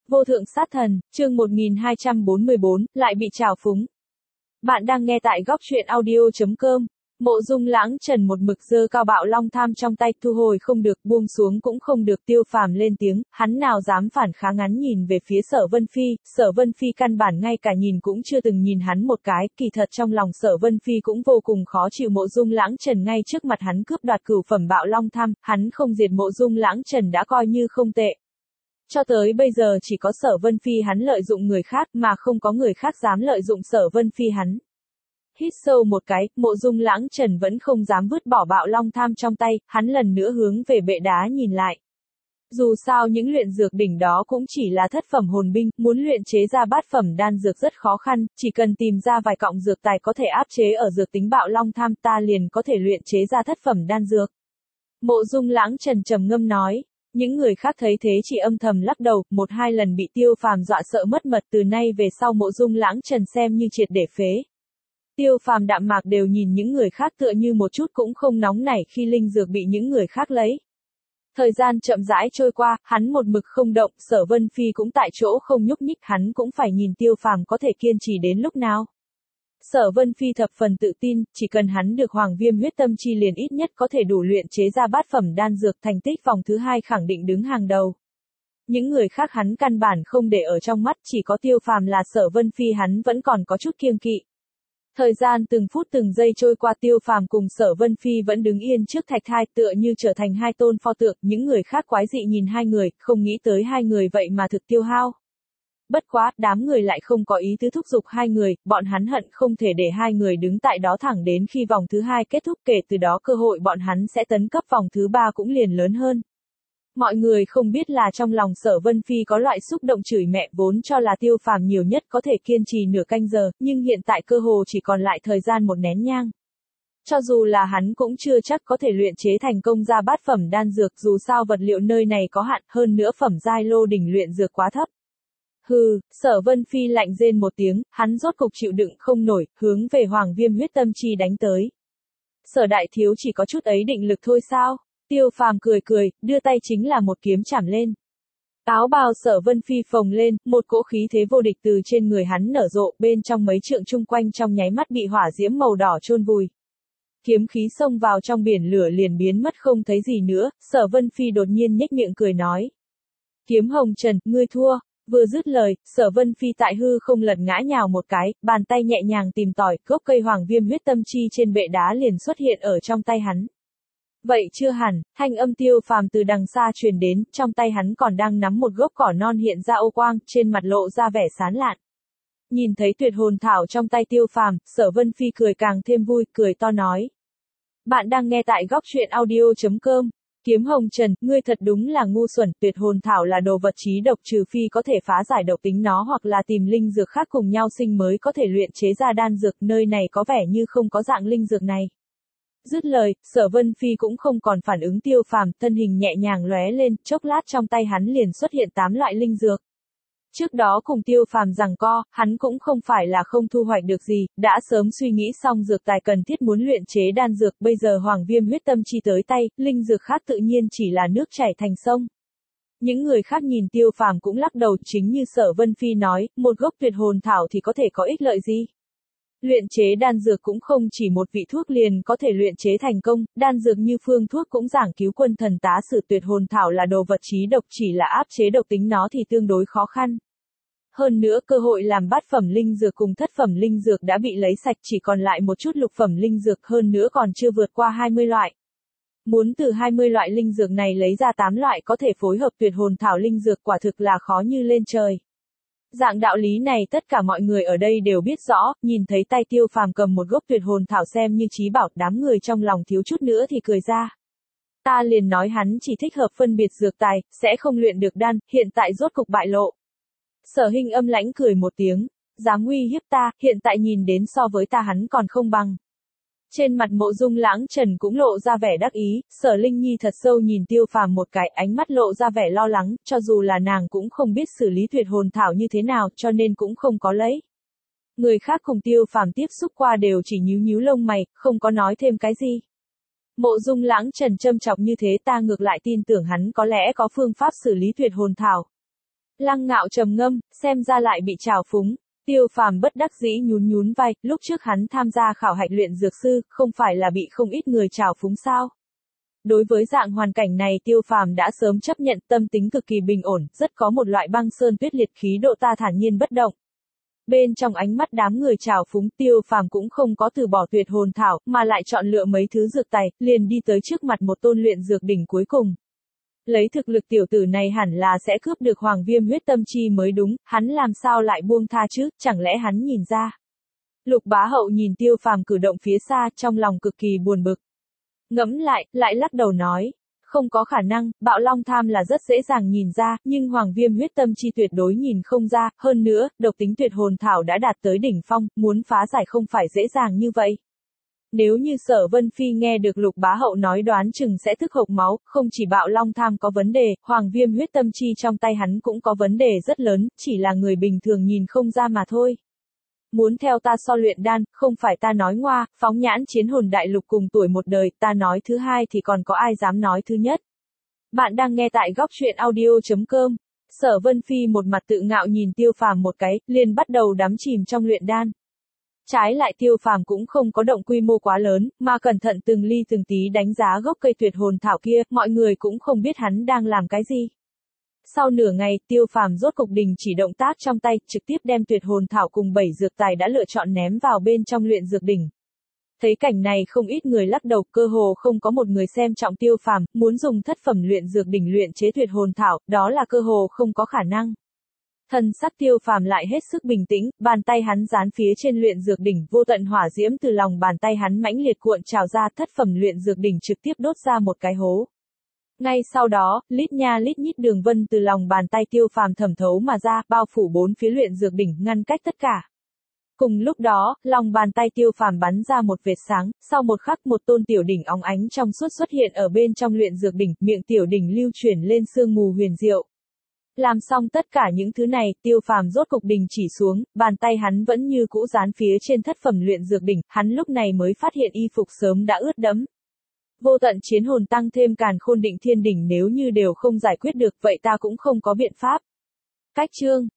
Vô thượng sát thần, chương 1244, lại bị trào phúng. Bạn đang nghe tại góc truyện audio.com. Mộ Dung Lãng Trần một mực giơ cao bạo long tham trong tay, thu hồi không được, buông xuống cũng không được. Tiêu Phàm lên tiếng, hắn nào dám phản kháng. Ngắn nhìn về phía Sở Vân Phi, Sở Vân Phi căn bản ngay cả nhìn cũng chưa từng nhìn hắn một cái. Kỳ thật trong lòng Sở Vân Phi cũng vô cùng khó chịu. Mộ Dung Lãng Trần ngay trước mặt hắn cướp đoạt cửu phẩm bạo long tham, hắn không diệt Mộ Dung Lãng Trần đã coi như không tệ. Cho tới bây giờ chỉ có Sở Vân Phi hắn lợi dụng người khác mà không có người khác dám lợi dụng Sở Vân Phi hắn. Hít sâu một cái, Mộ Dung Lãng Trần vẫn không dám vứt bỏ bạo long tham trong tay, hắn lần nữa hướng về bệ đá nhìn lại. Dù sao những luyện dược đỉnh đó cũng chỉ là thất phẩm hồn binh, muốn luyện chế ra bát phẩm đan dược rất khó khăn, chỉ cần tìm ra vài cọng dược tài có thể áp chế ở dược tính bạo long tham, ta liền có thể luyện chế ra thất phẩm đan dược. Mộ Dung Lãng Trần trầm ngâm nói. Những người khác thấy thế chỉ âm thầm lắc đầu, một hai lần bị Tiêu Phàm dọa sợ mất mật, từ nay về sau Mộ Dung Lãng Trần xem như triệt để phế. Tiêu Phàm đạm mạc đều nhìn những người khác tựa như một chút cũng không nóng nảy khi linh dược bị những người khác lấy. Thời gian chậm rãi trôi qua, hắn một mực không động, Sở Vân Phi cũng tại chỗ không nhúc nhích, hắn cũng phải nhìn Tiêu Phàm có thể kiên trì đến lúc nào. Sở Vân Phi thập phần tự tin, chỉ cần hắn được Hoàng Viêm huyết tâm chi liền ít nhất có thể đủ luyện chế ra bát phẩm đan dược, thành tích vòng thứ 2 khẳng định đứng hàng đầu. Những người khác hắn căn bản không để ở trong mắt, chỉ có Tiêu Phàm là Sở Vân Phi hắn vẫn còn có chút kiêng kỵ. Thời gian từng phút từng giây trôi qua, Tiêu Phàm cùng Sở Vân Phi vẫn đứng yên trước thạch thai, tựa như trở thành hai tôn pho tượng. Những người khác quái dị nhìn hai người, không nghĩ tới hai người vậy mà thực tiêu hao. Bất quá, đám người lại không có ý tứ thúc giục hai người, bọn hắn hận không thể để hai người đứng tại đó thẳng đến khi vòng thứ 2 kết thúc, kể từ đó cơ hội bọn hắn sẽ tấn cấp vòng thứ 3 cũng liền lớn hơn. Mọi người không biết là trong lòng Sở Vân Phi có loại xúc động chửi mẹ, vốn cho là Tiêu Phàm nhiều nhất có thể kiên trì nửa canh giờ, nhưng hiện tại cơ hồ chỉ còn lại thời gian một nén nhang. Cho dù là hắn cũng chưa chắc có thể luyện chế thành công ra bát phẩm đan dược, dù sao vật liệu nơi này có hạn, hơn nữa phẩm giai lô đỉnh luyện dược quá thấp. Hừ, Sở Vân Phi lạnh rên một tiếng, hắn rốt cục chịu đựng không nổi, hướng về Hoàng Viêm huyết tâm chi đánh tới. Sở đại thiếu chỉ có chút ấy định lực thôi sao? Tiêu Phàm cười cười, đưa tay chính là một kiếm chảm lên. Áo bào Sở Vân Phi phồng lên, một cỗ khí thế vô địch từ trên người hắn nở rộ, bên trong mấy trượng chung quanh trong nháy mắt bị hỏa diễm màu đỏ chôn vùi. Kiếm khí xông vào trong biển lửa liền biến mất không thấy gì nữa, Sở Vân Phi đột nhiên nhếch miệng cười nói. Kiếm Hồng Trần, ngươi thua. Vừa dứt lời, Sở Vân Phi tại hư không lật ngã nhào một cái, bàn tay nhẹ nhàng tìm tòi, gốc cây Hoàng Viêm huyết tâm chi trên bệ đá liền xuất hiện ở trong tay hắn. Vậy chưa hẳn, thanh âm Tiêu Phàm từ đằng xa truyền đến, trong tay hắn còn đang nắm một gốc cỏ non hiện ra ô quang, trên mặt lộ ra vẻ sán lạn. Nhìn thấy tuyệt hồn thảo trong tay Tiêu Phàm, Sở Vân Phi cười càng thêm vui, cười to nói. Bạn đang nghe tại góc truyện audio.com. Kiếm Hồng Trần, ngươi thật đúng là ngu xuẩn, tuyệt hồn thảo là đồ vật chí độc, trừ phi có thể phá giải độc tính nó hoặc là tìm linh dược khác cùng nhau sinh mới có thể luyện chế ra đan dược, nơi này có vẻ như không có dạng linh dược này. Dứt lời, Sở Vân Phi cũng không còn phản ứng Tiêu Phàm, thân hình nhẹ nhàng lóe lên, chốc lát trong tay hắn liền xuất hiện 8 loại linh dược. Trước đó cùng Tiêu Phàm giằng co, hắn cũng không phải là không thu hoạch được gì, đã sớm suy nghĩ xong dược tài cần thiết muốn luyện chế đan dược, bây giờ Hoàng Viêm huyết tâm chi tới tay, linh dược khác tự nhiên chỉ là nước chảy thành sông. Những người khác nhìn Tiêu Phàm cũng lắc đầu, chính như Sở Vân Phi nói, một gốc tuyệt hồn thảo thì có thể có ích lợi gì? Luyện chế đan dược cũng không chỉ một vị thuốc liền có thể luyện chế thành công, đan dược như phương thuốc cũng giảng cứu quân thần tá sử, tuyệt hồn thảo là đồ vật chí độc, chỉ là áp chế độc tính nó thì tương đối khó khăn. Hơn nữa cơ hội làm bát phẩm linh dược cùng thất phẩm linh dược đã bị lấy sạch, chỉ còn lại một chút lục phẩm linh dược, hơn nữa còn chưa vượt qua 20 loại. Muốn từ 20 loại linh dược này lấy ra 8 loại có thể phối hợp tuyệt hồn thảo linh dược, quả thực là khó như lên trời. Dạng đạo lý này tất cả mọi người ở đây đều biết rõ, nhìn thấy tay Tiêu Phàm cầm một gốc tuyệt hồn thảo xem như chí bảo, đám người trong lòng thiếu chút nữa thì cười ra. Ta liền nói hắn chỉ thích hợp phân biệt dược tài, sẽ không luyện được đan, hiện tại rốt cục bại lộ. Sở Hinh âm lãnh cười một tiếng, dám uy hiếp ta, hiện tại nhìn đến so với ta hắn còn không bằng. Trên mặt Mộ Dung Lãng Trần cũng lộ ra vẻ đắc ý, Sở Linh Nhi thật sâu nhìn Tiêu Phàm một cái, ánh mắt lộ ra vẻ lo lắng, cho dù là nàng cũng không biết xử lý tuyệt hồn thảo như thế nào, cho nên cũng không có lấy. Người khác cùng Tiêu Phàm tiếp xúc qua đều chỉ nhíu nhíu lông mày, không có nói thêm cái gì. Mộ Dung Lãng Trần châm chọc như thế, ta ngược lại tin tưởng hắn có lẽ có phương pháp xử lý tuyệt hồn thảo. Lăng Ngạo trầm ngâm, xem ra lại bị trào phúng. Tiêu Phàm bất đắc dĩ nhún nhún vai, lúc trước hắn tham gia khảo hạch luyện dược sư, không phải là bị không ít người trào phúng sao? Đối với dạng hoàn cảnh này Tiêu Phàm đã sớm chấp nhận, tâm tính cực kỳ bình ổn, rất có một loại băng sơn tuyết liệt khí độ ta thản nhiên bất động. Bên trong ánh mắt đám người trào phúng Tiêu Phàm cũng không có từ bỏ tuyệt hồn thảo, mà lại chọn lựa mấy thứ dược tài, liền đi tới trước mặt một tôn luyện dược đỉnh cuối cùng. Lấy thực lực tiểu tử này hẳn là sẽ cướp được Hoàng Viêm huyết tâm chi mới đúng, hắn làm sao lại buông tha chứ, chẳng lẽ hắn nhìn ra. Lục Bá Hậu nhìn Tiêu Phàm cử động phía xa, trong lòng cực kỳ buồn bực. Ngẫm lại lắc đầu nói, không có khả năng, bạo long tham là rất dễ dàng nhìn ra, nhưng Hoàng Viêm huyết tâm chi tuyệt đối nhìn không ra, hơn nữa, độc tính tuyệt hồn thảo đã đạt tới đỉnh phong, muốn phá giải không phải dễ dàng như vậy. Nếu như Sở Vân Phi nghe được Lục Bá Hậu nói đoán chừng sẽ tức hộc máu, không chỉ bạo long tham có vấn đề, Hoàng Viêm huyết tâm chi trong tay hắn cũng có vấn đề rất lớn, chỉ là người bình thường nhìn không ra mà thôi. Muốn theo ta so luyện đan, không phải ta nói ngoa, phóng nhãn chiến hồn đại lục cùng tuổi một đời, ta nói thứ hai thì còn có ai dám nói thứ nhất. Bạn đang nghe tại góc truyện audio.com. Sở Vân Phi một mặt tự ngạo nhìn Tiêu Phàm một cái, liền bắt đầu đắm chìm trong luyện đan. Trái lại Tiêu Phàm cũng không có động quy mô quá lớn, mà cẩn thận từng ly từng tí đánh giá gốc cây tuyệt hồn thảo kia, mọi người cũng không biết hắn đang làm cái gì. Sau nửa ngày, Tiêu Phàm rốt cục đình chỉ động tác trong tay, trực tiếp đem tuyệt hồn thảo cùng 7 dược tài đã lựa chọn ném vào bên trong luyện dược đỉnh. Thấy cảnh này không ít người lắc đầu, cơ hồ không có một người xem trọng Tiêu Phàm, muốn dùng thất phẩm luyện dược đỉnh luyện chế tuyệt hồn thảo, đó là cơ hồ không có khả năng. Thần sắc Tiêu Phàm lại hết sức bình tĩnh, bàn tay hắn dán phía trên luyện dược đỉnh, vô tận hỏa diễm từ lòng bàn tay hắn mãnh liệt cuộn trào ra, thất phẩm luyện dược đỉnh trực tiếp đốt ra một cái hố. Ngay sau đó, lít nha lít nhít đường vân từ lòng bàn tay Tiêu Phàm thẩm thấu mà ra, bao phủ bốn phía luyện dược đỉnh, ngăn cách tất cả. Cùng lúc đó, lòng bàn tay Tiêu Phàm bắn ra một vệt sáng, sau một khắc một tôn tiểu đỉnh óng ánh trong suốt xuất hiện ở bên trong luyện dược đỉnh, miệng tiểu đỉnh lưu chuyển lên sương mù huyền diệu. Làm xong tất cả những thứ này, Tiêu Phàm rốt cục đình chỉ xuống, bàn tay hắn vẫn như cũ dán phía trên thất phẩm luyện dược đỉnh, hắn lúc này mới phát hiện y phục sớm đã ướt đẫm. Vô tận chiến hồn tăng thêm càn khôn định thiên đỉnh nếu như đều không giải quyết được vậy ta cũng không có biện pháp. Cách chương